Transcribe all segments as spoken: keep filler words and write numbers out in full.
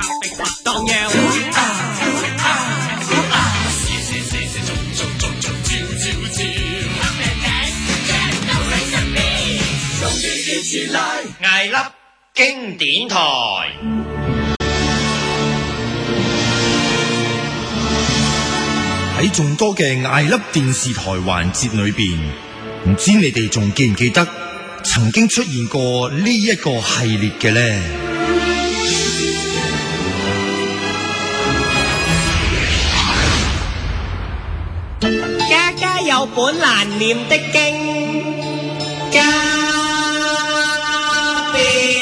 當喵。 艾粒經典台。 喺眾多嘅艾粒電視台環節裏邊，唔知你哋仲記唔記得曾經出現過呢一個系列嘅呢？ 家家有本難念的經，家別。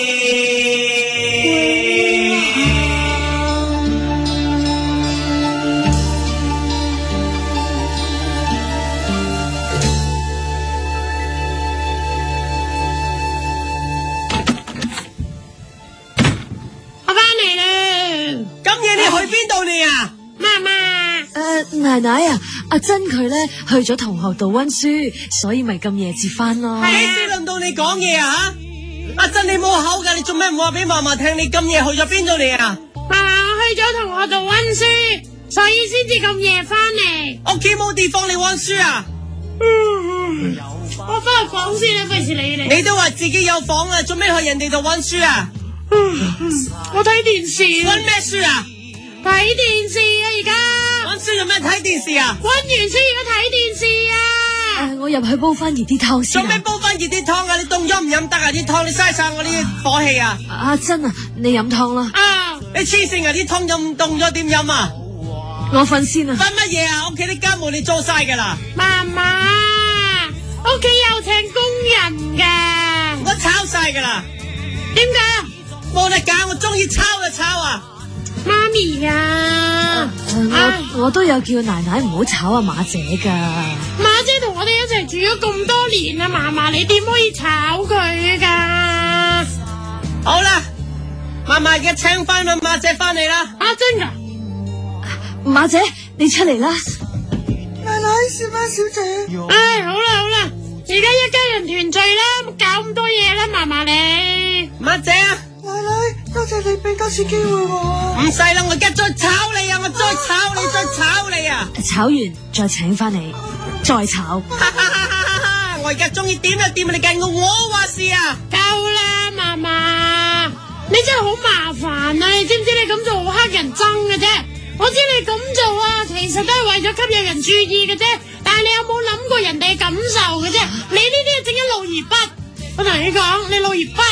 奶奶啊，阿珍佢咧去咗同學度溫書，所以咪咁夜至翻咯。 係先輪到你講嘢啊！阿珍你冇口噶，你做咩唔話俾嫲嫲聽？你咁夜去咗邊度嚟啊？ 嫲嫲，我去咗同學度溫書，所以先至咁夜翻嚟。 屋企冇地方你溫書啊？ 嗯、我翻去房先啦，費事理你。 你都話自己有房啊，做咩去人哋度溫書啊？ 嗯嗯、我睇電視。 溫咩書啊？ 睇電視啊！而家溫書做咩睇電視啊？ 溫完書而家睇電視啊！ 誒，我入去煲翻熱啲湯先。 做咩煲翻熱啲湯啊？你凍咗唔飲得啊？啲湯你嘥晒我啲火氣啊！ 阿珍啊，你飲湯啦。 啊！ 你黐線啊！啲湯咁凍咗點飲啊？ 我瞓先啊。 瞓乜嘢啊？屋企啲家務你做晒噶啦。 媽媽，屋企有請工人噶。 我炒晒噶啦。 點解？ 冇得揀，我中意炒就炒啊！ 媽咪呀、啊呃，我我都有叫奶奶唔好炒阿馬姐噶。 馬姐同我哋一齊住咗咁多年啦，嫲嫲你點可以炒佢噶？ 好啦，嫲嫲嘅請翻阿馬姐翻嚟啦。 阿珍噶， 馬姐你出嚟啦。 奶奶，小媽小姐。 唉，好啦好啦，而家一家人團聚啦，搞咁多嘢啦，嫲嫲你。 馬姐啊！ 奶奶，多謝你俾多次機會我。 唔使啦，我而家再炒你啊！我再炒你，啊、再炒你啊！ 炒完再請翻你，再炒。 我而家中意點就點，你計我我話事啊！ 夠啦，嫲嫲，你真係好麻煩啊！你知唔知你咁做好乞人憎嘅啫？我知你咁做啊，其實都係為咗吸引人注意嘅啫。但係你有冇諗過人哋嘅感受嘅啫？你呢啲係整緊路兒筆，我同你講，你路兒筆。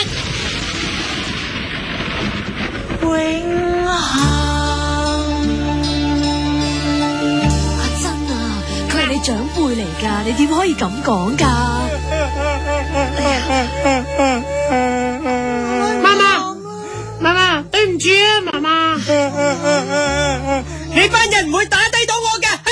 永恆。 阿珍啊，佢係你長輩嚟噶，你點可以咁講噶？ 媽媽，媽媽，對唔住啊，媽媽。 你班人唔會打低到我嘅。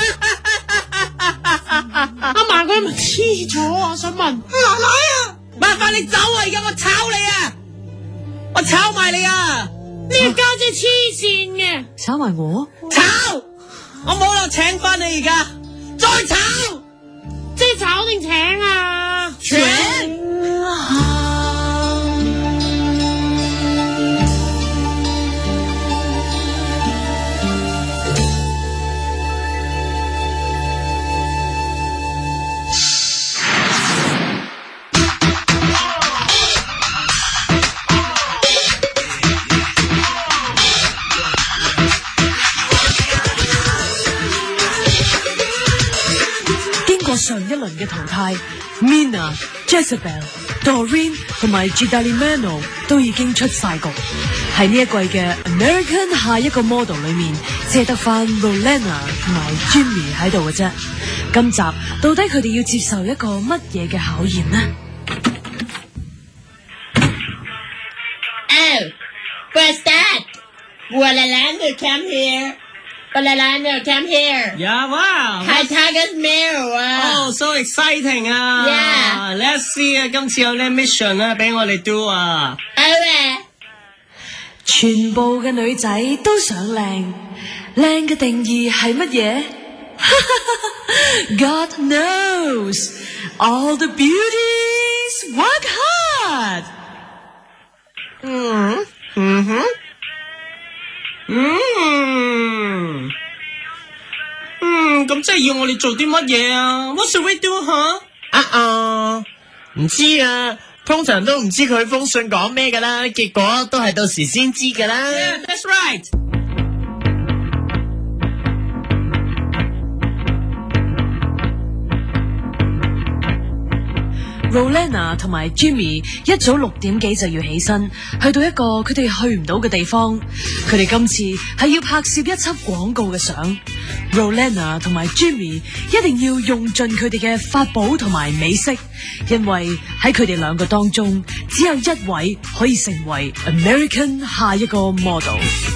阿嫲佢係咪黐咗啊？我想問。奶奶啊，麻煩你走啊！而家我炒你啊，我炒埋你啊！ 呢個家姐黐線嘅， 炒埋我， 炒，我冇落請翻你而家，再炒， 即係炒定請啊？ 請。 上一輪嘅淘汰 ，Mina、Jezebel、Doreen 同埋 Gidalimeno 都已經出晒局。喺呢一季嘅 American 下一個 model 裏面，只係得翻 Rolena 同埋 Jimmy 喺度嘅啫。今集到底佢哋要接受一個乜嘢嘅考驗呢？ Oh, what's that? Rolena, come here. Rolena, come here. Yeah, wow. Hi, Tiger's Mirror. Oh, so exciting 啊 Yeah. Let's see 啊，今次有咩 mission 啊，俾我哋 do 啊。 Okay. 全部嘅女仔都想靚，靚嘅定義係乜嘢？God knows, all the beauties work hard。 嗯嗯哼。 嗯嗯，咁即係要我哋做啲乜嘢啊 ？What should we do 吓？ 啊啊，唔知啊，通常都唔知佢封信講咩噶啦，結果都係到時先知噶啦。 Yeah, that's right. Rolanna 同埋 Jimmy 一早六點幾就要起身，去到一個佢哋去唔到嘅地方。佢哋今次係要拍攝一輯廣告嘅相。Rolanna 同埋 Jimmy 一定要用盡佢哋嘅法寶同埋美色，因為喺佢哋兩個當中，只有一位可以成為 American 下一個 model。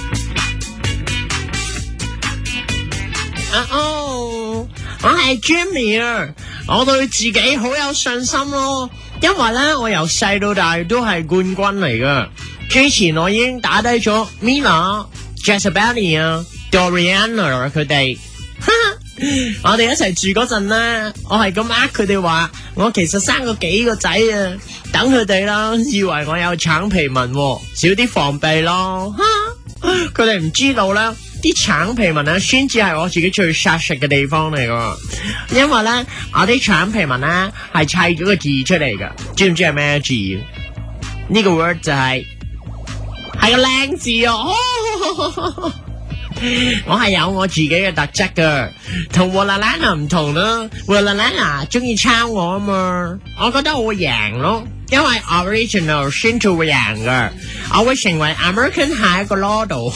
啊哦，我係 Jimmy 啊！我對自己好有信心咯，因為咧我由細到大都係冠軍嚟噶。之前我已經打低咗 Mina、Jezebel 啊、Doriana 佢哋。我哋一齊住嗰陣咧，我係咁呃佢哋話，我其實生過幾個仔啊，等佢哋啦，以為我有橙皮紋，少啲防備咯。佢哋唔知道咧，啲橙皮紋咧先至係我自己最殺食嘅地方嚟噶，因為咧我啲橙皮紋咧係砌咗個字出嚟噶，知唔知係咩字？呢個 word 就係係個靚字哦。我係有我自己嘅特質噶，同 Rolanna 唔同啦。Rolanna 中意抄我啊嘛，我覺得我會贏咯，因為 original 先至會贏噶，我會成為 American 下一個 model。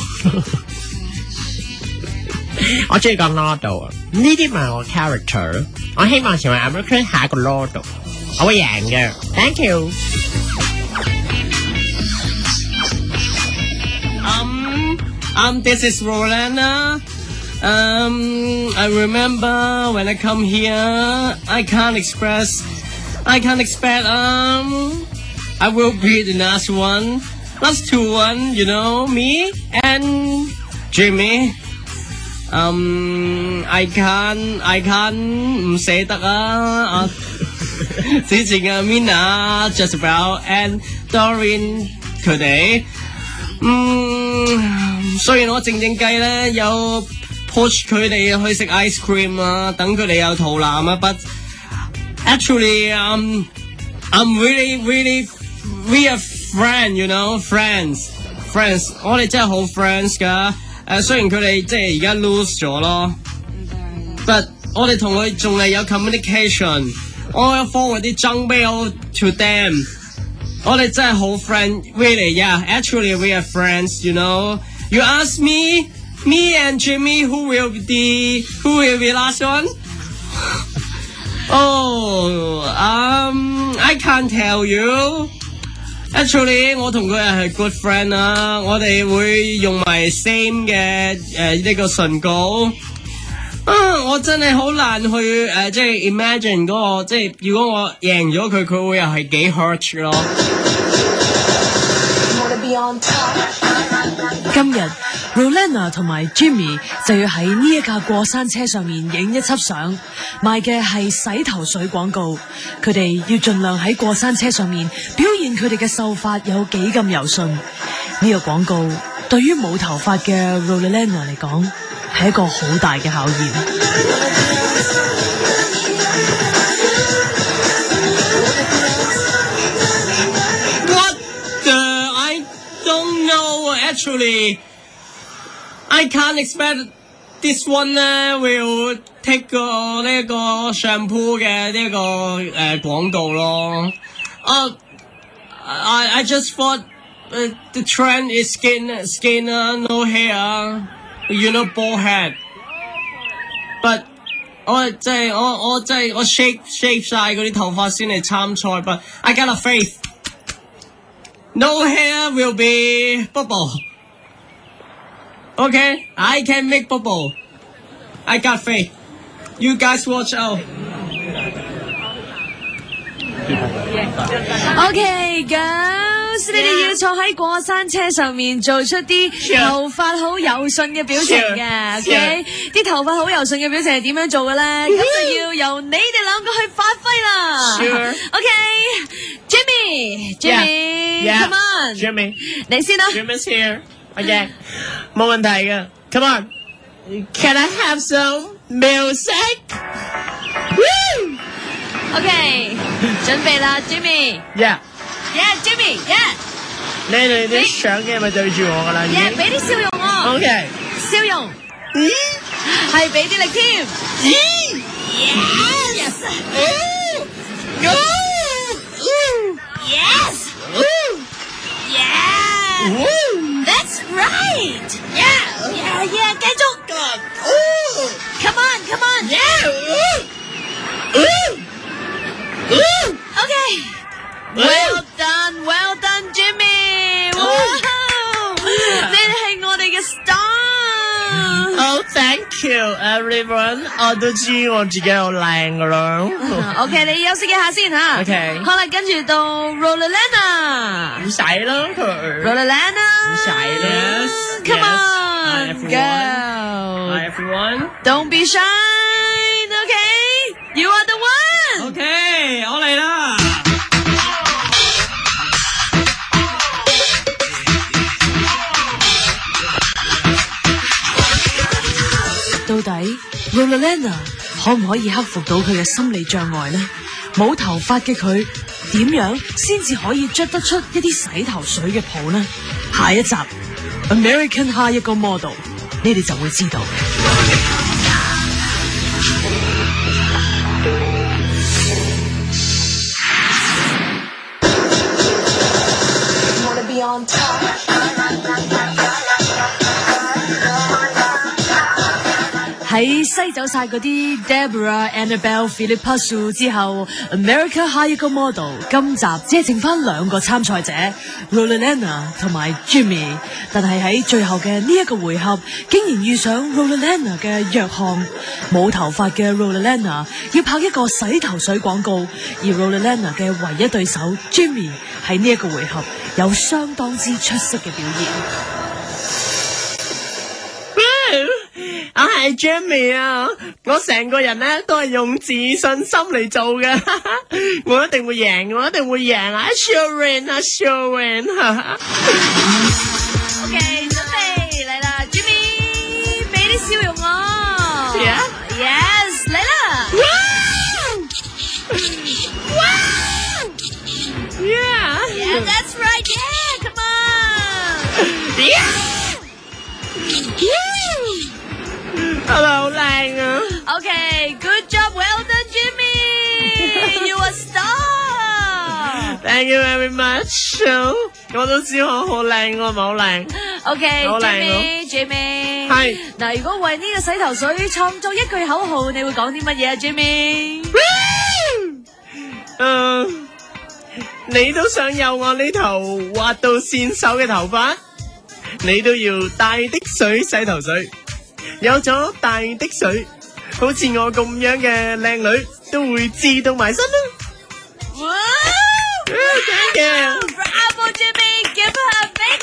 我中意講 model 啊，呢啲咪係我 character。我希望成為 American 下一個 model， 我會贏嘅。Thank you。 Um, um, this is Rolanna. Um, I remember when I come here, I can't express, I can't expect, um, I will be the last one, last two one, you know, me and Jimmy. Um, I can't, I can't 唔捨得啊！啊，之前嘅 Mina、Jezebel and Doreen 佢哋，嗯，雖然我靜靜雞咧有 push 佢哋去食 ice cream 啊，等佢哋有肚腩啊 ，but actually, um, I'm really, really, we are friends, you know, friends, friends， 我哋真係好 friends 噶。誒，雖然佢哋即係而家 lose 咗咯 ，but 我哋同佢仲係有 communication， 我有 forward 啲爭俾我 to them， 我哋真係好 friend，really yeah， actually we are friends， you know。You ask me, me and Jimmy who will be who will be last one? Oh, um, I can't tell you。Actually， 我同佢係 good friend 啦，我哋會用埋 same 嘅誒呢個唇膏。啊，我真係好難去誒、呃，即係 imagine 嗰、那個，即係如果我贏咗佢，佢會又係幾 hurt 咯。 今日 Rolanna 同埋 Jimmy 就要喺呢一架過山車上面影一輯相，賣嘅係洗頭水廣告。佢哋要盡量喺過山車上面表現佢哋嘅秀髮有幾咁柔順。呢、這個廣告對於冇頭髮嘅 Rolanna 嚟講係一個好大嘅考驗。 Actually, I can't expect this one 咧 will take 個呢個 shampoo 嘅呢個誒廣告咯。啊、uh, I I just thought、uh, the trend is skin skin、uh, no hair, you know bald head. But 我即係我我即係我 shape shape 晒嗰啲頭髮先嚟參賽。But I got a faith. No hair will be bubble. Okay, I can make bubble. I got faith. You guys watch out. Okay, girls， 你哋要坐喺過山車上面做出啲頭髮好柔順嘅表情嘅 ，OK？ 啲頭髮好柔順嘅表情係點樣做嘅咧？咁就要由你哋兩個去發揮啦。 Sure. OK，Jimmy，Jimmy，Come on， Jimmy， 你先啦。 Jimmy's here. OK， 冇問題嘅。Come on，Can I have some music？ OK， 準備啦 ，Yeah，Yeah，Jimmy，Yeah， 你哋啲相嘅咪對住我噶啦，已經。 Yeah， 俾啲笑容我。 OK， 笑容。 咦？ 係俾啲力添。 咦 ？Yes。Yes. Yeah. That's right. Yeah. Yeah. Yeah. 繼續。Come on. Come on. Yeah. Okay. Well done. Well done, Jimmy. Wow. 你係我哋嘅 star。Oh, thank you, everyone. 我都知我自己好靚噶啦。 OK， 你休息一下先吓。 OK。 好啦，跟住到 Rolalena。 唔使啦佢。 Rolalena。 唔使啦。 Come on. Go. Hi everyone. Don't be shy. Okay. You are the one. OK， 我嚟啦。 到底 Rolalena 可唔可以克服到佢嘅心理障礙呢？冇頭髮嘅佢點樣先至可以捽得出一啲洗頭水嘅泡呢？下一集 American 下一個 model， 你哋就會知道。喺西走晒嗰啲 Deborah、Annabelle、Philippa 之後 ，America 下一個 model 今集只係剩翻兩個參賽者 Rolalena 同埋 Jimmy， 但係喺最後嘅呢一個回合，竟然遇上 Rolalena 嘅弱項，冇頭髮嘅 Rolalena 要拍一個洗頭水廣告，而 Rolalena 嘅唯一對手 Jimmy 喺呢一個回合有相當之出色嘅表現。 我係 Jimmy 啊！我成個人咧都係用自信心嚟做嘅，我一定會贏，我一定會贏啊 ！Sure win，I sure win。 OK， 準備嚟啦 ，Jimmy， 俾啲笑容我。 Yeah？ Yes， 嚟啦！哇！ Yeah，Yeah，that's right，Yeah，come on。Yeah。 係咪好靚啊 ？OK，good job，well done，Jimmy，you a star。 Thank you very much。我都知我好靚，我唔係好靚。 OK，Jimmy，Jimmy， 係嗱，如果為呢個洗頭水創作一句口號，你會講啲乜嘢啊 ，Jimmy？ 誒，你都想有我呢頭滑到線手嘅頭髮，你都要大的水洗頭水。有咗大的水，好似我咁樣嘅靚女都會自動埋身啦。 哇 ！Thank you. Bravo, Jimmy. Give her a big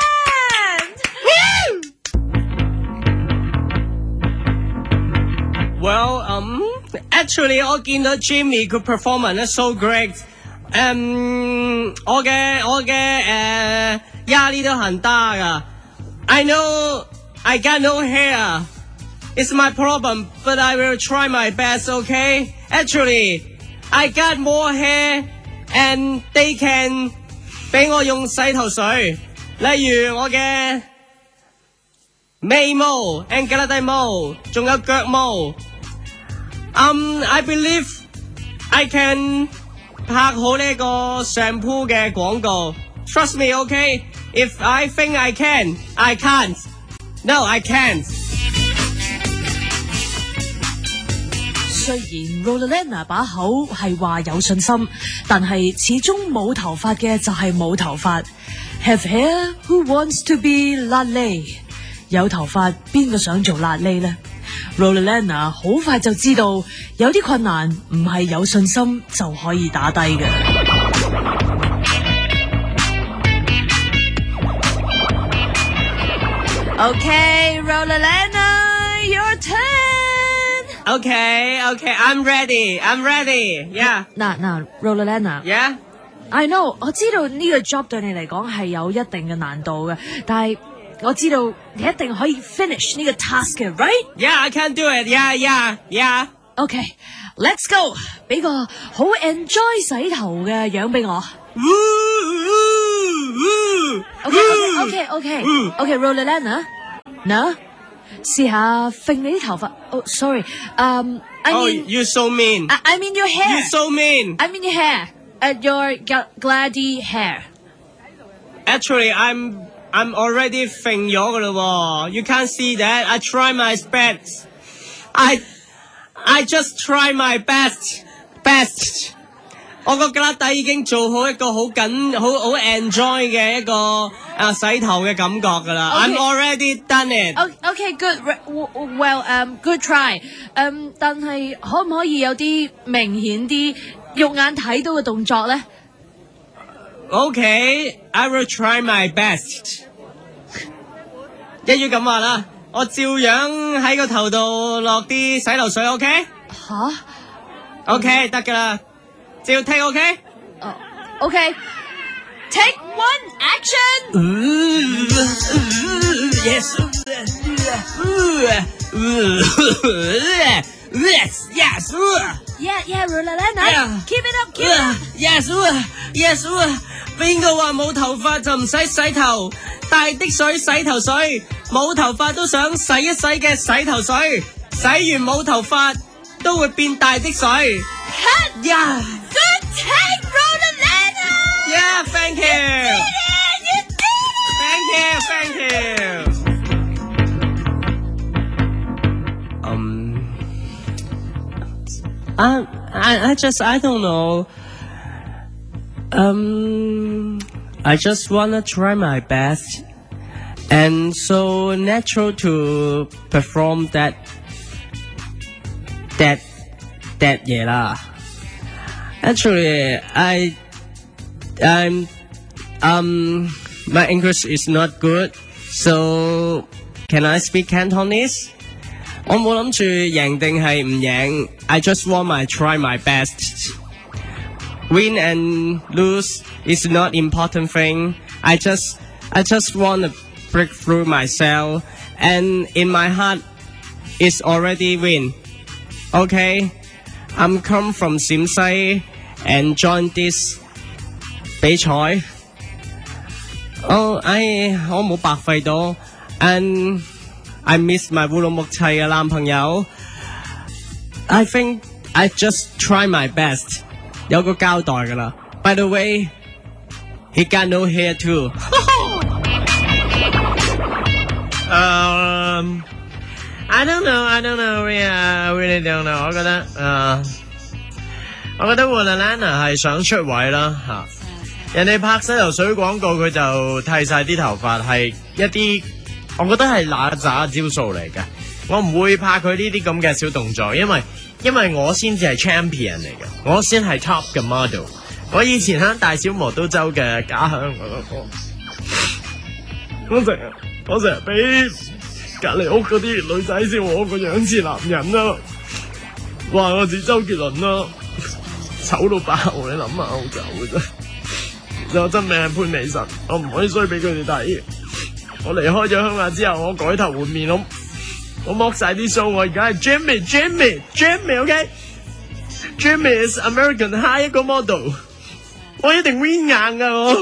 hand. Well, um, actually, 我見到 Jimmy 佢 performance 咧 so great。嗯，我嘅我嘅誒壓力都很大噶。I know I got no hair. It's my problem, but I will try my best. Okay? Actually, I got more hair, and they can 俾我用洗頭水，例如我嘅眉毛、and 腳底毛，仲有腳毛。Um, I believe I can 拍好呢個 shampoo 嘅廣告。Trust me, okay? If I think I can, I can't. No, I can't. 雖然 Rolalena 把口係話有信心，但係始終冇頭髮嘅就係冇頭髮。Have hair who wants to be Laleh？ 有頭髮邊個想做 Laleh 呢？ Rolalena 好快就知道有啲困難唔係有信心就可以打低嘅。Okay, Rolalena, your turn.Okay, okay, I'm ready, I'm ready, yeah. 嗱嗱 Rolalena, yeah. I know, 我知道呢個 job 對你嚟講係有一定嘅難度嘅，但係我知道你一定可以 finish 呢個 task 嘅 ，right？ Yeah, I can do it. Yeah, yeah, yeah. OK，let's go， 俾個好 enjoy 洗頭嘅樣俾我。OK，OK，OK，OK，OK，Rollana，嗱，試下揈你啲頭髮。Oh, sorry，um, I Oh, mean, you're so mean. I, I mean your hair. You're so mean. I mean your hair. Uh, your gl- glady hair. Actually, I'm I'm already 揈咗噶啦喎。You can't see that. I try my best. I I just try my best best. 我個glass底已經做好一個好緊好好 enjoy 嘅一個啊洗頭嘅感覺噶啦。 Okay. I'm already done it. Okay, okay, good. Well, um, good try. Um, 但係可唔可以有啲明顯啲肉眼睇到嘅動作咧？ Okay, I will try my best. 一於咁話啦，我照樣喺個頭度落啲洗頭水 ，OK？ 吓 OK 得噶啦，照 take OK？ 哦 ，OK。Take one, action. Yes. Yes. Yes. Yeah, yeah, Rollana. Yeah. Keep it up, keep it up. Yes. Yes. 邊個話冇頭髮就唔使洗頭？大的水洗頭水，冇頭髮都想洗一洗嘅洗頭水，洗完冇頭髮都會變大的水。 Cut. Yeah. Good take, Rollana. Yeah. Thank you. You did Thank you. Thank you. Um. I I I just I don't know. Um, I just wanna try my best, and so natural to perform that that that 嘢啦。Actually, I I'm um my English is not good, so can I speak Cantonese? 我冇諗住贏定係唔贏 I just want my try my best.Win and lose is not important thing. I just, I just want to break through myself, and in my heart, it's already win. Okay, I'm come from 陝西 and join this 比賽。哦，唉，我冇白費到 ，and I miss my 烏魯木齊嘅男朋友。I think I just try my best.有個交代㗎啦。By the way, he got no hair too. um, I don't know, I don't know, yeah, I really don't know. 我覺得，誒、uh, 我覺得 Rollana 係想出位啦嚇。人哋拍洗頭水廣告，佢就剃晒啲頭髮，係一啲我覺得係揦喳招數嚟嘅。我唔會拍佢呢啲咁嘅小動作，因為因為我先至係 champion 嚟嘅，我先係 top 嘅 model。我以前喺大小磨刀州嘅家鄉，我我成日我成日俾隔離屋嗰啲女仔笑我個樣似男人啦，話我似周杰倫啦，醜到爆！你諗下好醜嘅啫。其實我真名係潘美辰，我唔可以衰俾佢哋睇。我離開咗鄉下之後，我改頭換面，我我剝晒啲鬚，我而家係 Jimmy Jimmy Jimmy OK。Jimmy is American High 一個 model， 我一定 win 硬噶我。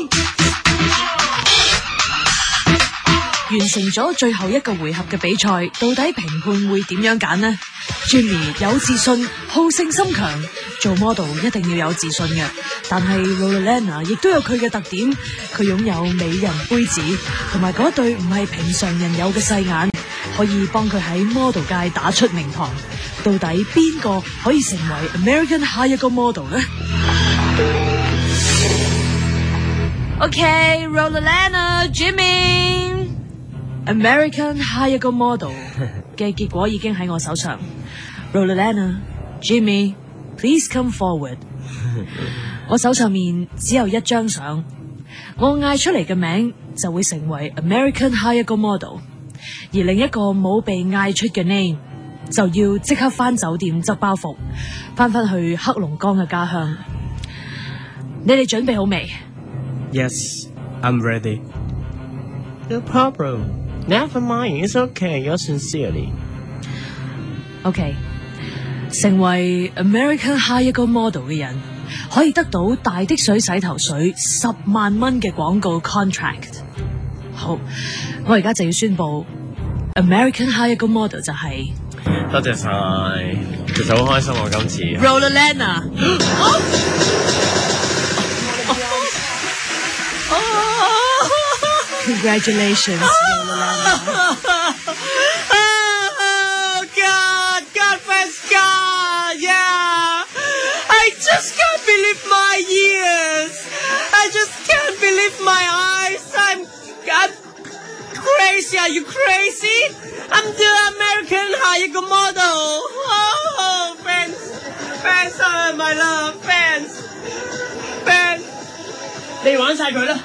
完成咗最後一個回合嘅比賽，到底評判會點樣揀呢？ Jimmy 有自信，好勝心強，做 model 一定要有自信嘅。但係 Rollana 亦都有佢嘅特點，佢擁有美人杯子，同埋嗰對唔係平常人有嘅細眼，可以幫佢喺 model 界打出名堂。到底邊個可以成為 American High 一個 model 呢？ OK, Rollana, Jimmy, American High 一個 model 嘅結果已經喺我手上。Rollana, Jimmy, please come forward. 我手上面只有一張相，我嗌出嚟嘅名就會成為 American High 一個 model， 而另一個冇被嗌出嘅 name 就要即刻返酒店執包袱，返返去黑龍江嘅家鄉。你哋準備好未？ Yes, I'm ready. No problem. Never mind, it's okay. You're sincerely. OK， 成為 American High 一個 model 嘅人，可以得到大的水洗頭水十萬蚊嘅廣告 contract。好，我而家就要宣布 American High 一個 model 就係、是。 多謝晒，其實好開心我今次。 Rollerlana。Congratulations, Rollerlana. Oh God, God bless God, yeah. I just can't believe my ears. I just can't believe my eyes. I'm, I'm crazy. Are you crazy? I'm the American High model. Oh, fans, fans are my love, fans, fans. 你玩晒佢啦。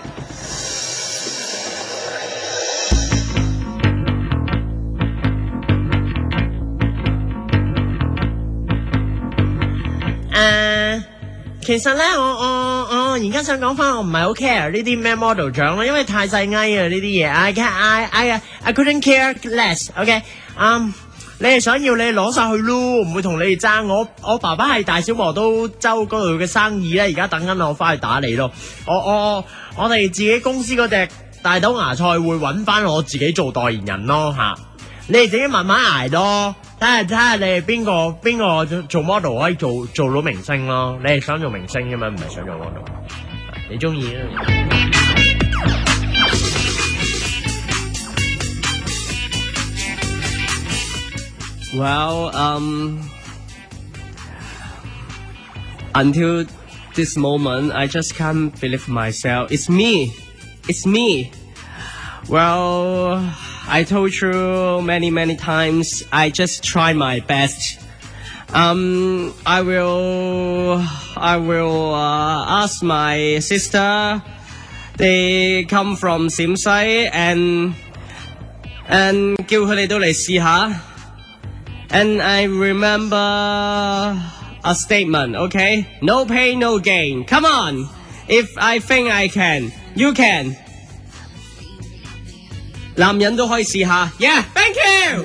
誒，其實咧，我我我而家想講翻，我唔係好 care 呢啲咩 model 獎咯，因為太細翳啊呢啲嘢。I can I I I couldn't care less。OK， 嗯，你係想要你攞晒去咯，唔會同你哋爭。我我爸爸係大小磨刀州嗰度嘅生意咧，而家等緊我翻去打理咯。我我我哋自己公司嗰隻大豆芽菜會揾翻我自己做代言人咯嚇。你哋自己慢慢捱咯。睇下睇下你係邊個邊個做 model 可以做做到明星咯？你係想做明星嘅嘛？唔係想做 model。你中意啊 ？Well, um, until this moment, I just can't believe myself. It's me. It's me. Well, I told you many, many times, I just try my best. Um, I will, I will uh, ask my sister. They come from 陝西 and and 叫佢哋都嚟試下。And I remember a statement, okay? No pain, no gain. Come on. If I think I can, you can. 男人都可以試下 ，Yeah, thank you.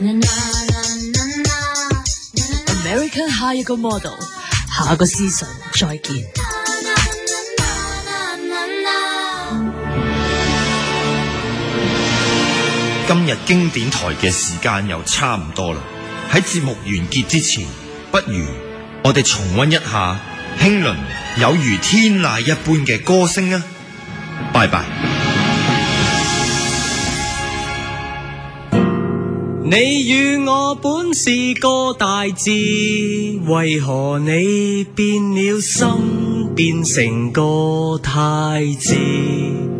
American High 一個 model， 下個 season 再見。 今日經典台嘅時間又差唔多啦，喺節目完結之前，不如我哋重溫一下興倫有如天籟一般嘅歌聲啊！拜拜。 你與我本是個大字，為何你變了心，變成個太字？